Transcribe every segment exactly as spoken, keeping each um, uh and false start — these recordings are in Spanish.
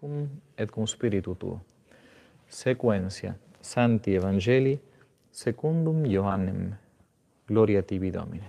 cum et cum spiritu tuo. Sequentia Sancti Evangelii secundum Ioannem. Gloria tibi, Domine.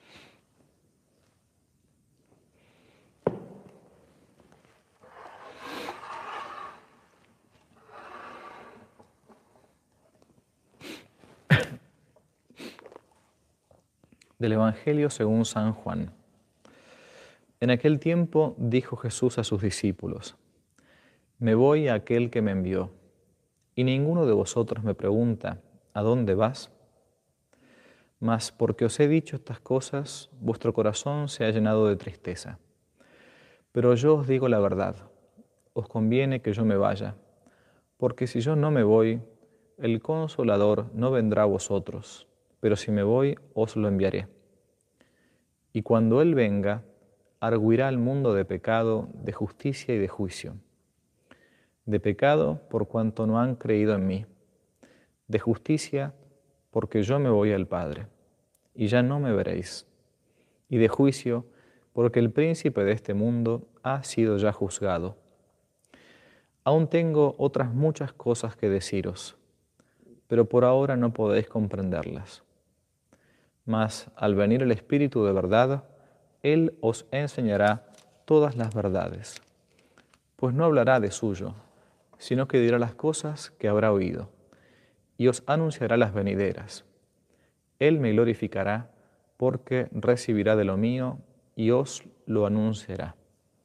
Del Evangelio según San Juan. En aquel tiempo dijo Jesús a sus discípulos: Me voy a aquel que me envió, y ninguno de vosotros me pregunta: ¿a dónde vas? Mas porque os he dicho estas cosas, vuestro corazón se ha llenado de tristeza. Pero yo os digo la verdad, os conviene que yo me vaya, porque si yo no me voy, el Consolador no vendrá a vosotros, pero si me voy, os lo enviaré. Y cuando Él venga, arguirá al mundo de pecado, de justicia y de juicio. De pecado, por cuanto no han creído en mí. De justicia, porque yo me voy al Padre, y ya no me veréis. Y de juicio, porque el príncipe de este mundo ha sido ya juzgado. Aún tengo otras muchas cosas que deciros, pero por ahora no podéis comprenderlas. Mas al venir el Espíritu de verdad, Él os enseñará todas las verdades. Pues no hablará de suyo, sino que dirá las cosas que habrá oído, y os anunciará las venideras. Él me glorificará, porque recibirá de lo mío y os lo anunciará.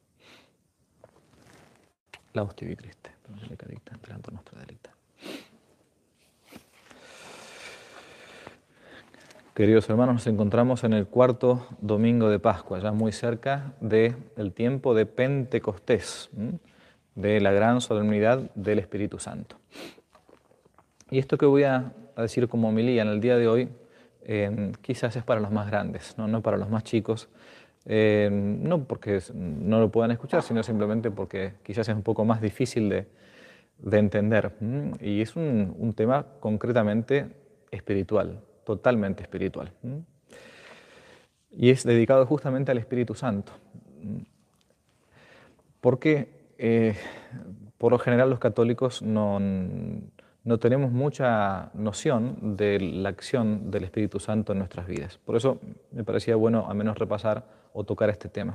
Laudetur tibi Christe, carita, entrando nuestra delita. Queridos hermanos, nos encontramos en el cuarto domingo de Pascua, ya muy cerca del tiempo de Pentecostés, de la gran solemnidad del Espíritu Santo. Y esto que voy a decir como homilía en el día de hoy, eh, quizás es para los más grandes, no, no para los más chicos, eh, no porque no lo puedan escuchar, sino simplemente porque quizás es un poco más difícil de, de entender. Y es un, un tema concretamente espiritual, totalmente espiritual. Y es dedicado justamente al Espíritu Santo. Porque eh, por lo general los católicos no, no tenemos mucha noción de la acción del Espíritu Santo en nuestras vidas. Por eso me parecía bueno al menos repasar o tocar este tema.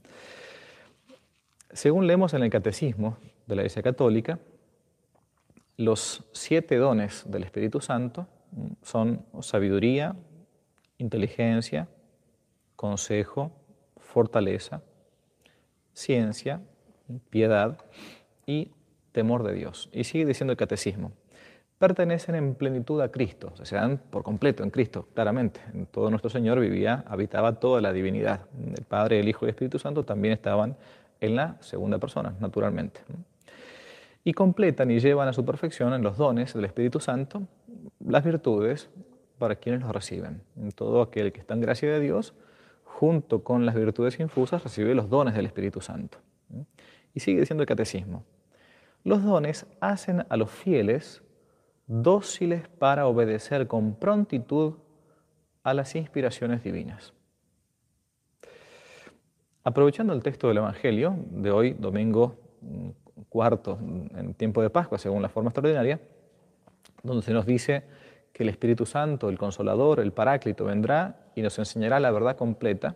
Según leemos en el Catecismo de la Iglesia Católica, los siete dones del Espíritu Santo son sabiduría, inteligencia, consejo, fortaleza, ciencia, piedad y temor de Dios. Y sigue diciendo el Catecismo: pertenecen en plenitud a Cristo, o sea, se dan por completo en Cristo, claramente. En todo nuestro Señor vivía, habitaba toda la divinidad. El Padre, el Hijo y el Espíritu Santo también estaban en la segunda persona, naturalmente. Y completan y llevan a su perfección en los dones del Espíritu Santo las virtudes para quienes los reciben. En todo aquel que está en gracia de Dios, junto con las virtudes infusas, recibe los dones del Espíritu Santo. Y sigue diciendo el Catecismo: los dones hacen a los fieles dóciles para obedecer con prontitud a las inspiraciones divinas. Aprovechando el texto del Evangelio de hoy, domingo cuarto, en tiempo de Pascua, según la forma extraordinaria, donde se nos dice que el Espíritu Santo, el Consolador, el Paráclito, vendrá y nos enseñará la verdad completa.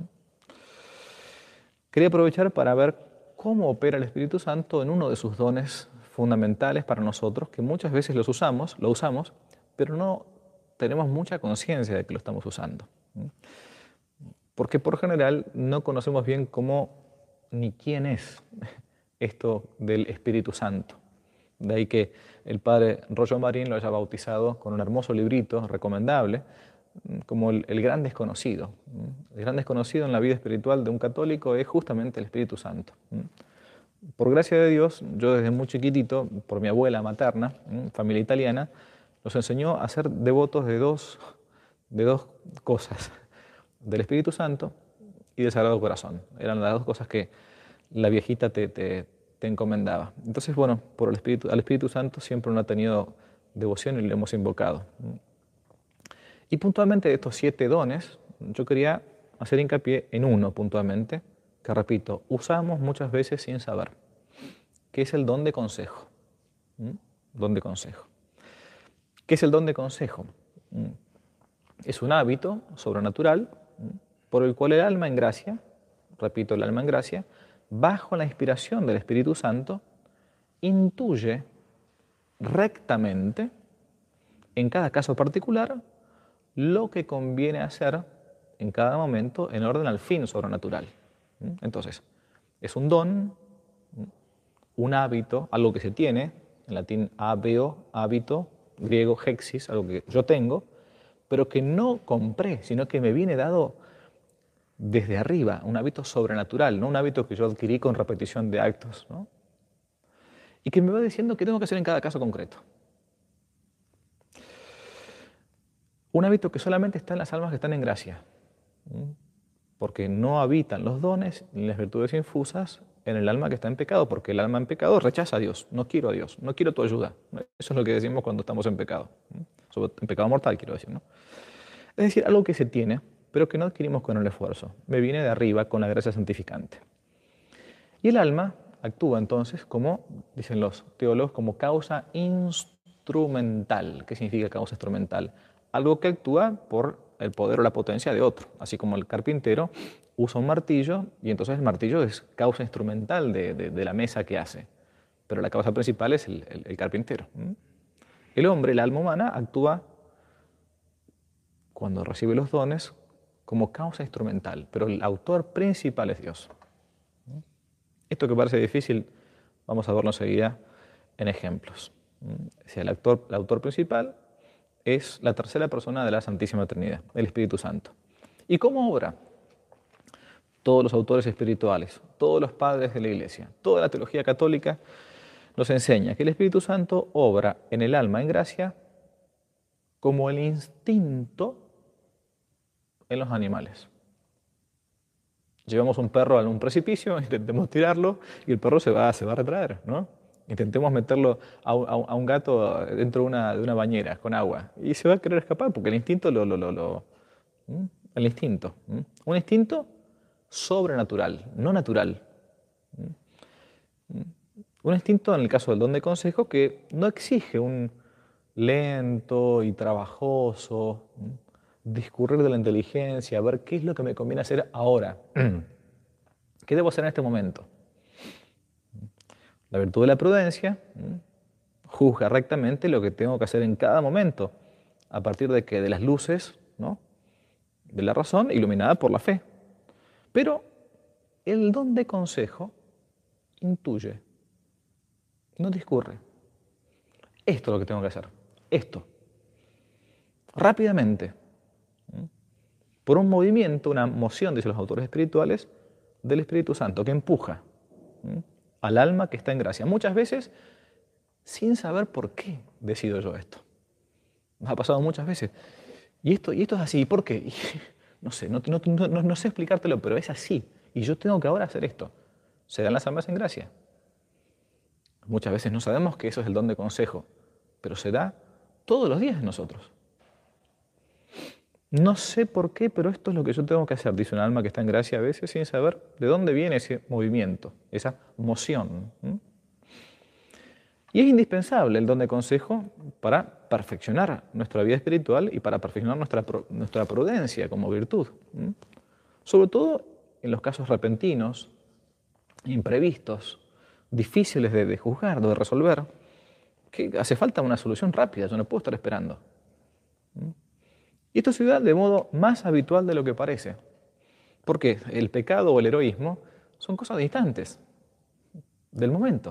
Quería aprovechar para ver cómo opera el Espíritu Santo en uno de sus dones fundamentales para nosotros, que muchas veces los usamos, lo usamos, pero no tenemos mucha conciencia de que lo estamos usando. Porque por general no conocemos bien cómo ni quién es esto del Espíritu Santo. De ahí que el padre Rollo Marín lo haya bautizado con un hermoso librito recomendable, como el, el gran desconocido. El gran desconocido en la vida espiritual de un católico es justamente el Espíritu Santo. Por gracia de Dios, yo desde muy chiquitito, por mi abuela materna, familia italiana, nos enseñó a ser devotos de dos, de dos cosas, del Espíritu Santo y del Sagrado Corazón. Eran las dos cosas que la viejita te, te, te encomendaba. Entonces, bueno, por el Espíritu, al Espíritu Santo siempre uno ha tenido devoción y lo hemos invocado. Y puntualmente de estos siete dones, yo quería hacer hincapié en uno puntualmente, que repito, usamos muchas veces sin saber, que es el don de consejo. ¿Mm? Don de consejo. ¿Qué es el don de consejo? ¿Mm? Es un hábito sobrenatural, ¿mm?, por el cual el alma en gracia, repito, el alma en gracia, bajo la inspiración del Espíritu Santo, intuye rectamente, en cada caso particular, lo que conviene hacer en cada momento en orden al fin sobrenatural. ¿Mm? Entonces, es un don, un hábito, algo que se tiene, en latín habeo, hábito, griego hexis, algo que yo tengo, pero que no compré, sino que me viene dado desde arriba, un hábito sobrenatural, no un hábito que yo adquirí con repetición de actos, ¿no? Y que me va diciendo qué tengo que hacer en cada caso concreto. Un hábito que solamente está en las almas que están en gracia, ¿Mm? porque no habitan los dones ni las virtudes infusas en el alma que está en pecado, porque el alma en pecado rechaza a Dios, no quiero a Dios, no quiero tu ayuda. Eso es lo que decimos cuando estamos en pecado, ¿Mm? Sobre, en pecado mortal quiero decir, ¿no? Es decir, algo que se tiene, pero que no adquirimos con el esfuerzo, me viene de arriba con la gracia santificante. Y el alma actúa entonces como, dicen los teólogos, como causa instrumental. ¿Qué significa causa instrumental? Algo que actúa por el poder o la potencia de otro, así como el carpintero usa un martillo y entonces el martillo es causa instrumental de, de, de la mesa que hace, pero la causa principal es el, el, el carpintero. ¿Mm? El hombre, el alma humana, actúa cuando recibe los dones como causa instrumental, pero el autor principal es Dios. Esto que parece difícil, vamos a verlo enseguida en ejemplos. O sea, el, actor, el autor principal es la tercera persona de la Santísima Trinidad, el Espíritu Santo. ¿Y cómo obra? Todos los autores espirituales, todos los padres de la Iglesia, toda la teología católica nos enseña que el Espíritu Santo obra en el alma en gracia como el instinto en los animales. Llevamos un perro a un precipicio, intentemos tirarlo y el perro se va, se va a retraer, ¿no? Intentemos meterlo a, a, a un gato dentro de una, de una bañera con agua y se va a querer escapar porque el instinto lo... lo, lo, lo ¿Mm? El instinto. ¿Mm? Un instinto sobrenatural, no natural. ¿Mm? Un instinto, en el caso del don de consejo, que no exige un lento y trabajoso ¿Mm? discurrir de la inteligencia, ver qué es lo que me conviene hacer ahora. ¿Qué debo hacer en este momento? La virtud de la prudencia ¿m? juzga rectamente lo que tengo que hacer en cada momento, a partir de que de las luces, ¿no?, de la razón iluminada por la fe. Pero el don de consejo intuye, no discurre. Esto es lo que tengo que hacer, esto, rápidamente, ¿m? por un movimiento, una moción, dicen los autores espirituales, del Espíritu Santo, que empuja ¿m? al alma que está en gracia. Muchas veces sin saber por qué decido yo esto. Nos ha pasado muchas veces. Y esto, y esto es así, ¿por qué? Y, no sé, no, no, no, no sé explicártelo, pero es así. Y yo tengo que ahora hacer esto. Se dan las almas en gracia. Muchas veces no sabemos que eso es el don de consejo, pero se da todos los días en nosotros. No sé por qué, pero esto es lo que yo tengo que hacer, dice un alma que está en gracia a veces, sin saber de dónde viene ese movimiento, esa moción. ¿Mm? Y es indispensable el don de consejo para perfeccionar nuestra vida espiritual y para perfeccionar nuestra, nuestra prudencia como virtud. ¿Mm? Sobre todo en los casos repentinos, imprevistos, difíciles de, de juzgar, de resolver, que hace falta una solución rápida, yo no puedo estar esperando. ¿Mm? Y esto se da de modo más habitual de lo que parece. Porque el pecado o el heroísmo son cosas distantes del momento.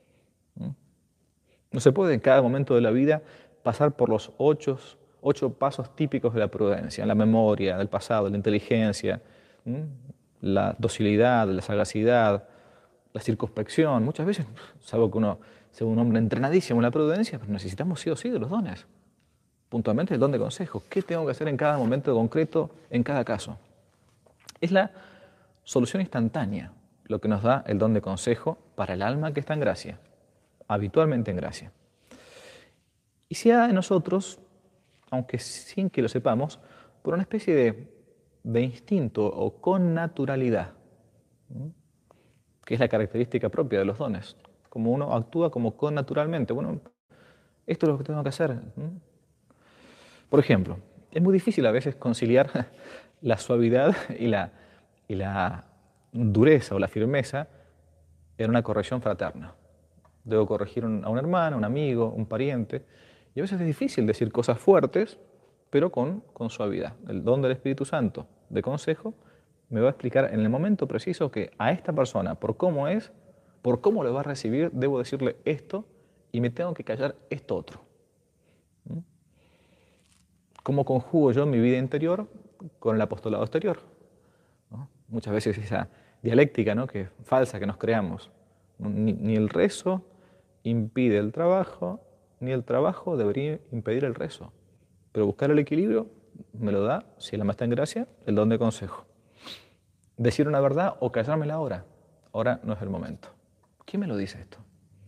No se puede en cada momento de la vida pasar por los ocho, ocho pasos típicos de la prudencia, la memoria, del pasado, la inteligencia, ¿m? la docilidad, la sagacidad, la circunspección. Muchas veces, salvo que uno sea un hombre entrenadísimo en la prudencia, pero necesitamos sí o sí de los dones. Puntualmente el don de consejo. ¿Qué tengo que hacer en cada momento concreto, en cada caso? Es la solución instantánea lo que nos da el don de consejo para el alma que está en gracia, habitualmente en gracia. Y se da en nosotros, aunque sin que lo sepamos, por una especie de, de instinto o con naturalidad, ¿no?, que es la característica propia de los dones. como uno actúa como connaturalmente. Bueno, esto es lo que tengo que hacer. Por ejemplo, es muy difícil a veces conciliar la suavidad y la, y la dureza o la firmeza en una corrección fraterna. Debo corregir un- a un hermano, un amigo, un pariente, y a veces es difícil decir cosas fuertes, pero con, con suavidad. El don del Espíritu Santo de consejo me va a explicar en el momento preciso que a esta persona, por cómo es, por cómo lo va a recibir, debo decirle esto y me tengo que callar esto otro. ¿Mm? ¿Cómo conjugo yo mi vida interior con el apostolado exterior? ¿No? Muchas veces esa dialéctica, ¿no?, que falsa que nos creamos. Ni, ni el rezo impide el trabajo, ni el trabajo debería impedir el rezo. Pero buscar el equilibrio me lo da, si el alma está en gracia, el don de consejo. Decir una verdad o callármela ahora. Ahora no es el momento. ¿Quién me lo dice esto?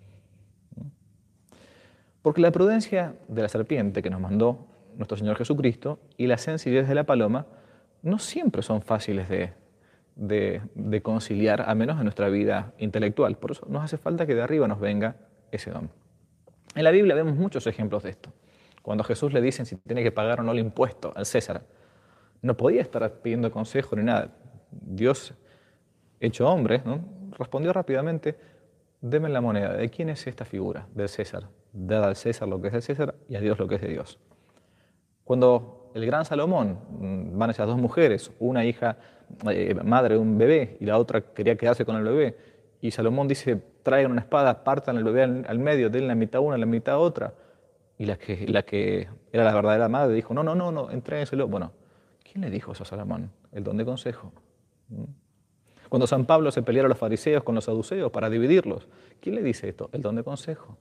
Porque la prudencia de la serpiente que nos mandó nuestro Señor Jesucristo y la sencillez de la paloma no siempre son fáciles de, de, de conciliar, a menos en nuestra vida intelectual. Por eso nos hace falta que de arriba nos venga ese don. En la Biblia vemos muchos ejemplos de esto. Cuando a Jesús le dicen si tiene que pagar o no el impuesto al César, no podía estar pidiendo consejo ni nada. Dios, hecho hombre, ¿no?, respondió rápidamente: deme la moneda. ¿De quién es esta figura? Del César. Dad al César lo que es del César y a Dios lo que es de Dios. Cuando el gran Salomón, van esas dos mujeres, una hija, eh, madre de un bebé, y la otra quería quedarse con el bebé, y Salomón dice: traigan una espada, partan el bebé al, al medio, denle la mitad una, la mitad otra. Y la que, la que era la verdadera madre dijo: no, no, no, no, entrégenselo. Bueno, ¿quién le dijo eso a Salomón? El don de consejo. Cuando San Pablo se pelearon a los fariseos con los saduceos para dividirlos, ¿quién le dice esto? El don de consejo.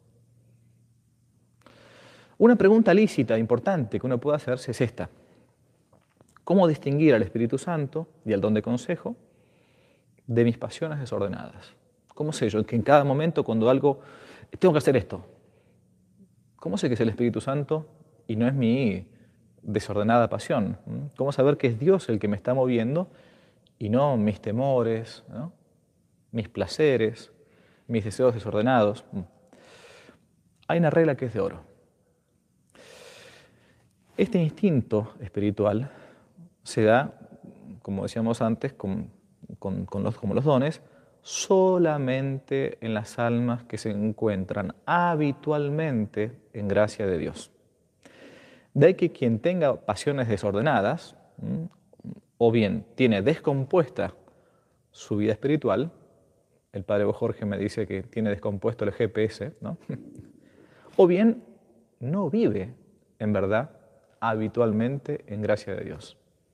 Una pregunta lícita, importante, que uno puede hacerse es esta: ¿cómo distinguir al Espíritu Santo y al don de consejo de mis pasiones desordenadas? ¿Cómo sé yo que en cada momento, cuando algo, tengo que hacer esto? ¿Cómo sé que es el Espíritu Santo y no es mi desordenada pasión? ¿Cómo saber que es Dios el que me está moviendo y no mis temores, ¿no?, mis placeres, mis deseos desordenados? Hay una regla que es de oro. Este instinto espiritual se da, como decíamos antes, con, con, con los, como los dones, solamente en las almas que se encuentran habitualmente en gracia de Dios. De ahí que quien tenga pasiones desordenadas, ¿m?, o bien tiene descompuesta su vida espiritual, el padre Jorge me dice que tiene descompuesto el G P S, ¿no?, o bien no vive en verdad habitualmente en gracia de Dios.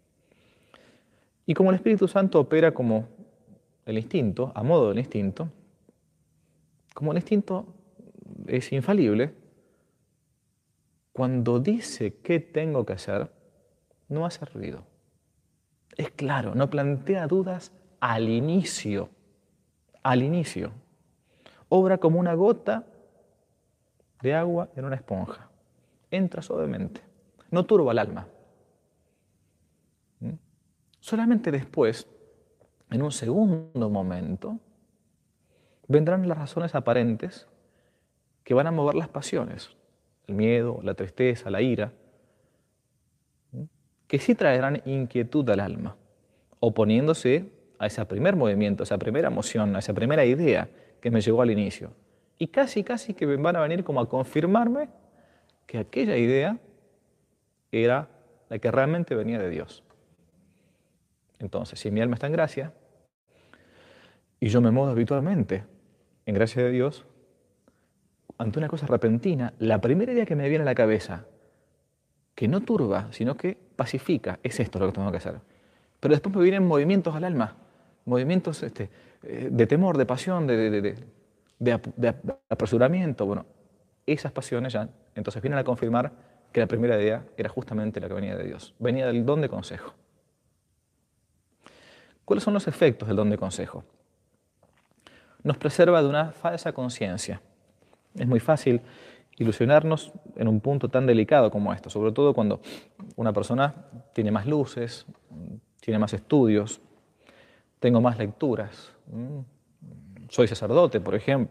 Y como el Espíritu Santo opera como el instinto, a modo del instinto, como el instinto es infalible, cuando dice qué tengo que hacer, no hace ruido. Es claro, no plantea dudas al inicio, al inicio. Obra como una gota de agua en una esponja. Entra suavemente, no turba el alma. ¿Mm? Solamente después, en un segundo momento, vendrán las razones aparentes que van a mover las pasiones, el miedo, la tristeza, la ira, que sí traerán inquietud al alma, oponiéndose a ese primer movimiento, a esa primera emoción, a esa primera idea que me llegó al inicio. Y casi, casi que van a venir como a confirmarme que aquella idea era la que realmente venía de Dios. Entonces, si mi alma está en gracia y yo me muevo habitualmente en gracia de Dios, ante una cosa repentina, la primera idea que me viene a la cabeza, que no turba, sino que pacifica, es esto lo que tengo que hacer. Pero después me vienen movimientos al alma, movimientos este, de temor, de pasión, de, de, de, de, de apresuramiento. Bueno, esas pasiones ya entonces vienen a confirmar que la primera idea era justamente la que venía de Dios, venía del don de consejo. ¿Cuáles son los efectos del don de consejo? Nos preserva de una falsa conciencia. Es muy fácil ilusionarnos en un punto tan delicado como esto, sobre todo cuando una persona tiene más luces, tiene más estudios, tengo más lecturas. Soy sacerdote, por ejemplo,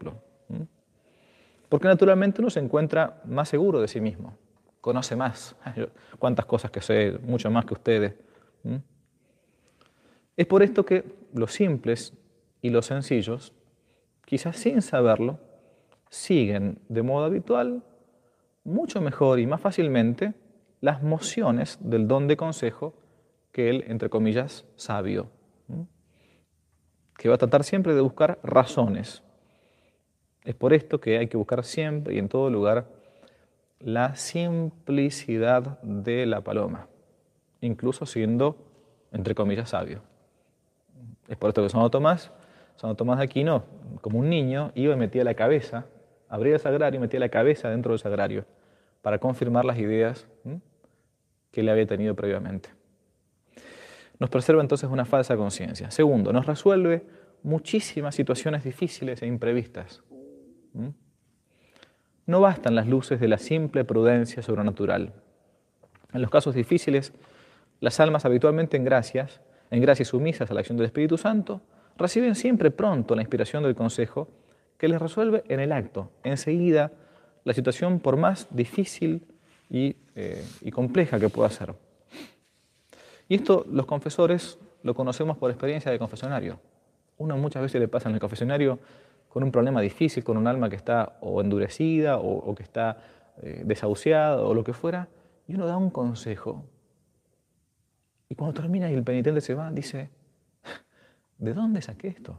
¿Mm? Porque naturalmente uno se encuentra más seguro de sí mismo, conoce más. Yo, cuántas cosas que sé, mucho más que ustedes. ¿Mm? Es por esto que los simples y los sencillos, quizás sin saberlo, siguen de modo habitual, mucho mejor y más fácilmente, las mociones del don de consejo que el, entre comillas, sabio, ¿m? que va a tratar siempre de buscar razones. Es por esto que hay que buscar siempre y en todo lugar la simplicidad de la paloma, incluso siendo, entre comillas, sabio. Es por esto que Santo Tomás, Santo Tomás de Aquino, como un niño, iba y metía la cabeza, abría el sagrario y metía la cabeza dentro del sagrario para confirmar las ideas ¿m? que le había tenido previamente. Nos preserva entonces una falsa conciencia. Segundo, nos resuelve muchísimas situaciones difíciles e imprevistas. ¿Mm? No bastan las luces de la simple prudencia sobrenatural. En los casos difíciles, las almas habitualmente en gracias, en gracias sumisas a la acción del Espíritu Santo, reciben siempre pronto la inspiración del consejo que les resuelve en el acto, enseguida, la situación por más difícil y, eh, y compleja que pueda ser. Y esto los confesores lo conocemos por experiencia de confesionario. Uno muchas veces le pasa en el confesionario con un problema difícil, con un alma que está o endurecida o, o que está eh, desahuciada o lo que fuera, y uno da un consejo. Y cuando termina y el penitente se va, dice, ¿de dónde saqué esto?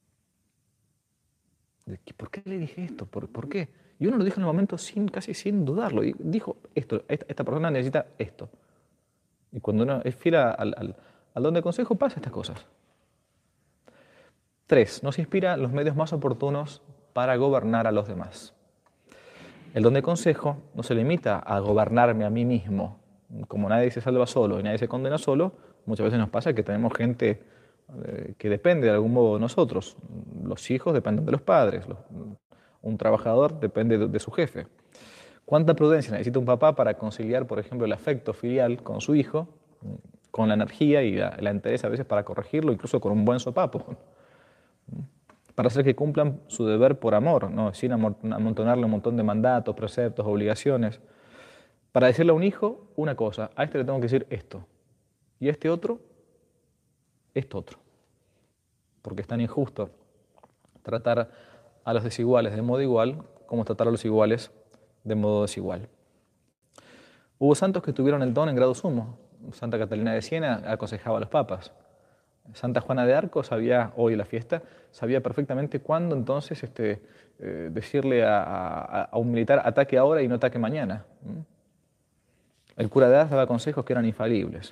¿Por qué le dije esto? ¿Por, por qué? Y uno lo dijo en el momento sin, casi sin dudarlo. Y dijo, esto, esta, esta persona necesita esto. Y cuando uno es fiel al, al, al don de consejo, pasa estas cosas. Tres, nos inspira los medios más oportunos para gobernar a los demás. El don de consejo no se limita a gobernarme a mí mismo. Como nadie se salva solo y nadie se condena solo, muchas veces nos pasa que tenemos gente eh, que depende de algún modo de nosotros. Los hijos dependen de los padres, los, un trabajador depende de, de su jefe. ¿Cuánta prudencia necesita un papá para conciliar, por ejemplo, el afecto filial con su hijo, con la energía y la, la entereza a veces para corregirlo, incluso con un buen sopapo? Para hacer que cumplan su deber por amor, ¿no? Sin amontonarle un montón de mandatos, preceptos, obligaciones. Para decirle a un hijo una cosa, a este le tengo que decir esto, y a este otro, esto otro. Porque es tan injusto tratar a los desiguales de modo igual como tratar a los iguales de modo desigual. Hubo santos que tuvieron el don en grado sumo. Santa Catalina de Siena aconsejaba a los papas. Santa Juana de Arco sabía, hoy en la fiesta, sabía perfectamente cuándo entonces este, eh, decirle a, a, a un militar ataque ahora y no ataque mañana. ¿Mm? El cura de Ars daba consejos que eran infalibles.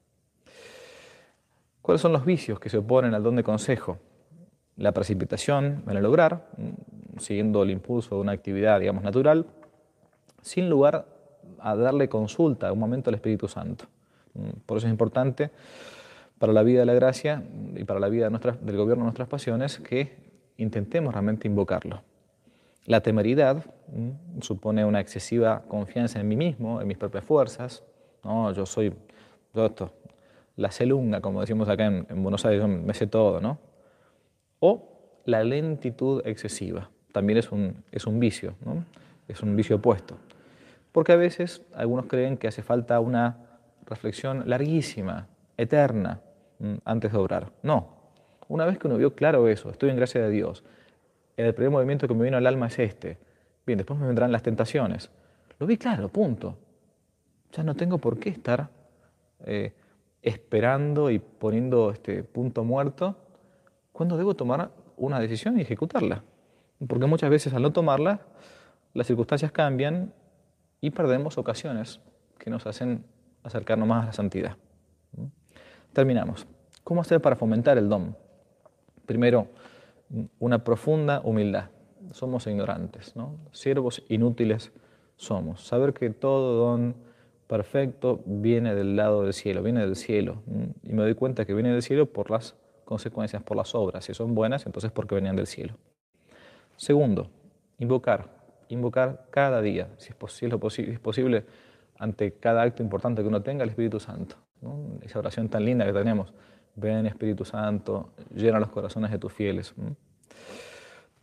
¿Cuáles son los vicios que se oponen al don de consejo? La precipitación en el obrar, siguiendo el impulso de una actividad, digamos, natural, sin lugar a darle consulta a un momento al Espíritu Santo. Por eso es importante para la vida de la gracia y para la vida de nuestra, del gobierno de nuestras pasiones que intentemos realmente invocarlo. La temeridad ¿m? supone una excesiva confianza en mí mismo, en mis propias fuerzas. No, yo soy yo esto, la celunga, como decimos acá en, en Buenos Aires, yo me sé todo, ¿no? O la lentitud excesiva, también es un, es un vicio, ¿no? Es un vicio opuesto. Porque a veces algunos creen que hace falta una reflexión larguísima, eterna, antes de obrar. No. Una vez que uno vio claro eso, estoy en gracia de Dios, el primer movimiento que me vino al alma es este. Bien, después me vendrán las tentaciones. Lo vi claro, punto. Ya no tengo por qué estar eh, esperando y poniendo este punto muerto cuando debo tomar una decisión y ejecutarla. Porque muchas veces al no tomarla, las circunstancias cambian y perdemos ocasiones que nos hacen acercarnos más a la santidad. Terminamos. ¿Cómo hacer para fomentar el don? Primero, una profunda humildad. Somos ignorantes, ¿no? Siervos inútiles somos. Saber que todo don perfecto viene del lado del cielo, viene del cielo. Y me doy cuenta que viene del cielo por las consecuencias, por las obras. Si son buenas, entonces porque venían del cielo. Segundo, invocar. Invocar cada día, si es, posible, si es posible, ante cada acto importante que uno tenga, el Espíritu Santo, ¿no? Esa oración tan linda que tenemos. Ven, Espíritu Santo, llena los corazones de tus fieles.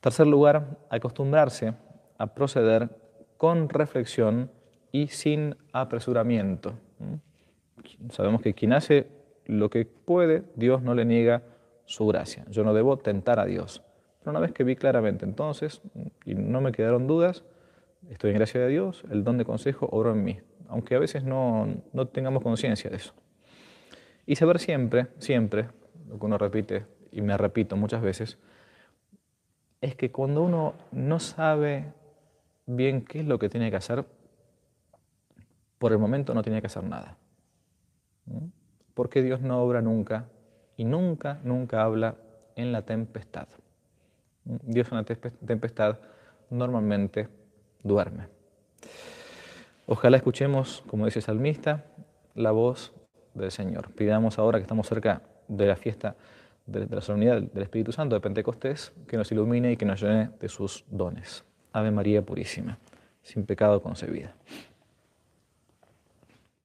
Tercer lugar, acostumbrarse a proceder con reflexión y sin apresuramiento. Sabemos que quien hace lo que puede, Dios no le niega su gracia. Yo no debo tentar a Dios. Pero una vez que vi claramente entonces, y no me quedaron dudas, estoy en gracia de Dios, el don de consejo obró en mí, aunque a veces no, no tengamos conciencia de eso. Y saber siempre, siempre, lo que uno repite, y me repito muchas veces, es que cuando uno no sabe bien qué es lo que tiene que hacer, por el momento no tiene que hacer nada. Porque Dios no obra nunca y nunca, nunca habla en la tempestad. Dios en la tempestad normalmente duerme. Ojalá escuchemos, como dice el salmista, la voz del Señor. Pidamos ahora que estamos cerca de la fiesta de la solemnidad del Espíritu Santo de Pentecostés, que nos ilumine y que nos llene de sus dones. Ave María Purísima, sin pecado concebida.